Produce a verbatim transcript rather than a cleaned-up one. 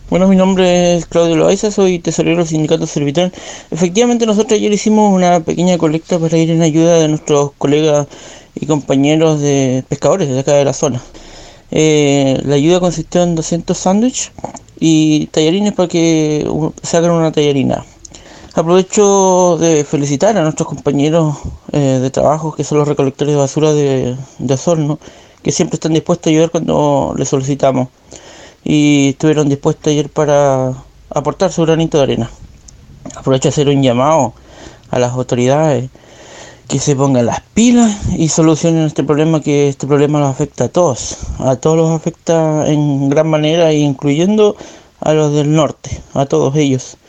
Bueno, mi nombre es Claudio Loaiza, soy tesorero del sindicato Servitrán. Efectivamente, nosotros ayer hicimos una pequeña colecta para ir en ayuda de nuestros colegas y compañeros de pescadores de acá de la zona. Eh, la ayuda consistió en doscientos sándwiches y tallarines para que uh, se hagan una tallarina. Aprovecho de felicitar a nuestros compañeros eh, de trabajo, que son los recolectores de basura de, de Osorno, que siempre están dispuestos a ayudar cuando les solicitamos y estuvieron dispuestos ayer para aportar su granito de arena. Aprovecho de hacer un llamado a las autoridades que se pongan las pilas y solucionen este problema, que este problema nos afecta a todos, a todos los afecta en gran manera, incluyendo a los del norte, a todos ellos.